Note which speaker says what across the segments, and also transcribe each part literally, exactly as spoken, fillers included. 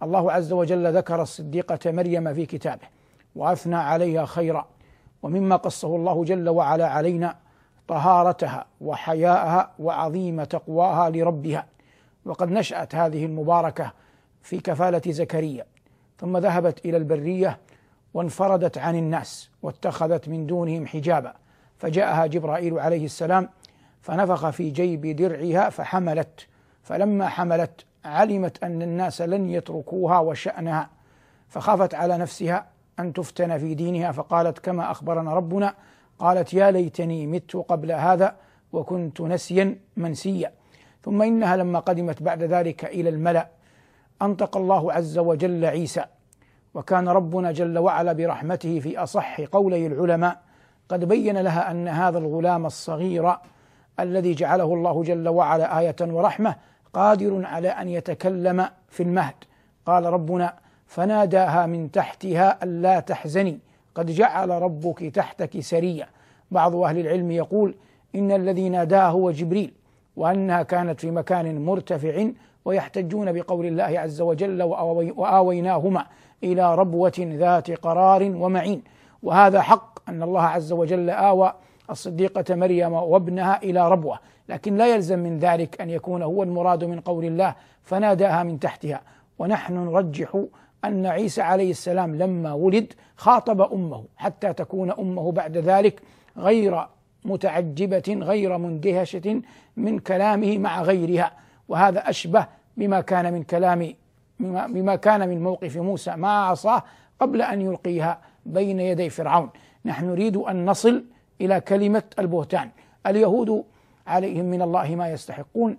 Speaker 1: الله عز وجل ذكر الصديقة مريم في كتابه وأثنى عليها خيرا، ومما قصه الله جل وعلا علينا طهارتها وحياءها وعظيم تقواها لربها. وقد نشأت هذه المباركة في كفالة زكريا، ثم ذهبت إلى البرية وانفردت عن الناس واتخذت من دونهم حجابا، فجاءها جبرائيل عليه السلام فنفخ في جيب درعها فحملت، فلما حملت علمت أن الناس لن يتركوها وشأنها، فخافت على نفسها أن تفتن في دينها، فقالت كما أخبرنا ربنا، قالت يا ليتني مت قبل هذا وكنت نسيا منسيا. ثم إنها لما قدمت بعد ذلك إلى الملأ أنطق الله عز وجل عيسى، وكان ربنا جل وعلا برحمته في أصح قولي العلماء قد بين لها أن هذا الغلام الصغير الذي جعله الله جل وعلا آية ورحمة قادر على أن يتكلم في المهد. قال ربنا فناداها من تحتها ألا تحزني قد جعل ربك تحتك سريا. بعض أهل العلم يقول إن الذي ناداه هو جبريل، وأنها كانت في مكان مرتفع، ويحتجون بقول الله عز وجل وآويناهما إلى ربوة ذات قرار ومعين. وهذا حق أن الله عز وجل آوى الصديقة مريم وابنها إلى ربوة، لكن لا يلزم من ذلك أن يكون هو المراد من قول الله فناداها من تحتها. ونحن نرجح أن عيسى عليه السلام لما ولد خاطب أمه حتى تكون أمه بعد ذلك غير متعجبة غير مندهشة من كلامه مع غيرها، وهذا أشبه بما كان من كلام بما كان من موقف موسى مع عصاه قبل أن يلقيها بين يدي فرعون. نحن نريد أن نصل إلى كلمة البهتان. اليهود عليهم من الله ما يستحقون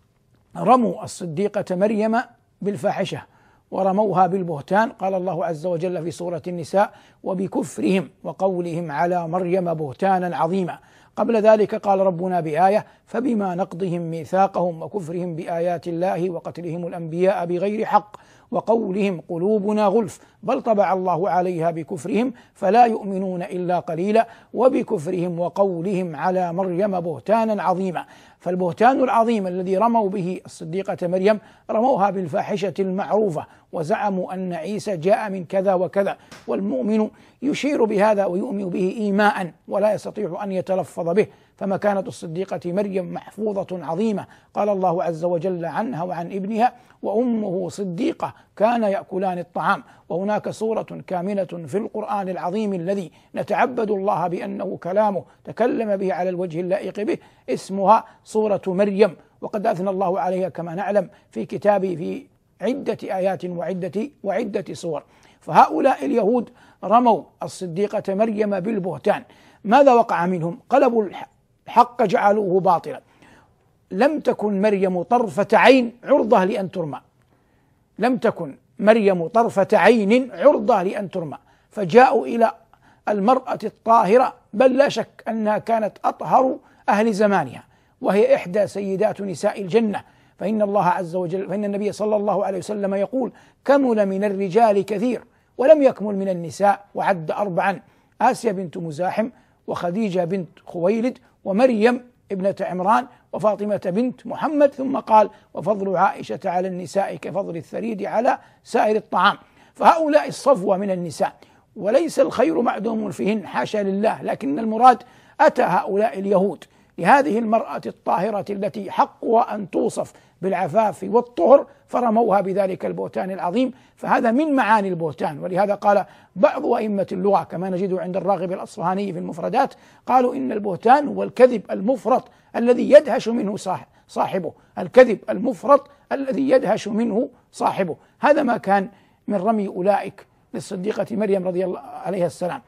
Speaker 1: رموا الصديقة مريم بالفاحشة ورموها بالبهتان. قال الله عز وجل في سورة النساء وبكفرهم وقولهم على مريم بهتانا عظيما. قبل ذلك قال ربنا بآية فبما نقضهم ميثاقهم وكفرهم بآيات الله وقتلهم الأنبياء بغير حق وقولهم قلوبنا غلف بل طبع الله عليها بكفرهم فلا يؤمنون إلا قليلا وبكفرهم وقولهم على مريم بهتانا عظيما. فالبهتان العظيم الذي رموا به الصديقة مريم رموها بالفاحشة المعروفة، وزعموا أن عيسى جاء من كذا وكذا، والمؤمن يشير بهذا ويؤمن به إيماء ولا يستطيع أن يتلفظ به. فمكانة الصديقة مريم محفوظة عظيمة. قال الله عز وجل عنها وعن ابنها وأمه صديقة كان يأكلان الطعام. وهناك سورة كاملة في القرآن العظيم الذي نتعبد الله بأنه كلامه تكلم به على الوجه اللائق به اسمها سورة مريم، وقد أثنى الله عليها كما نعلم في كتابه في عدة آيات وعدة وعدة سور. فهؤلاء اليهود رموا الصديقة مريم بالبهتان. ماذا وقع منهم؟ قلبوا الحق جعلوه باطلا. لم تكن مريم طرفة عين عرضة لأن ترمى، لم تكن مريم طرفة عين عرضة لأن ترمى، فجاءوا إلى المرأة الطاهرة، بل لا شك أنها كانت أطهر أهل زمانها، وهي إحدى سيدات نساء الجنة. فإن الله عز وجل فإن النبي صلى الله عليه وسلم يقول كمل من الرجال كثير ولم يكمل من النساء، وعد أربعا: آسيا بنت مزاحم، وخديجة بنت خويلد، ومريم ابنة عمران، وفاطمة بنت محمد، ثم قال وفضل عائشة على النساء كفضل الثريد على سائر الطعام. فهؤلاء الصفوة من النساء، وليس الخير معدوم فيهن حاشا لله، لكن المراد أتى هؤلاء اليهود لهذه المرأة الطاهرة التي حقها أن توصف بالعفاف والطهر، فرموها بذلك البهتان العظيم. فهذا من معاني البهتان. ولهذا قال بعض أئمة اللغة كما نجد عند الراغب الأصفهاني في المفردات، قالوا إن البهتان هو الكذب المفرط الذي يدهش منه صاحبه، الكذب المفرط الذي يدهش منه صاحبه. هذا ما كان من رمي أولئك للصديقة مريم رضي الله عليها السلام.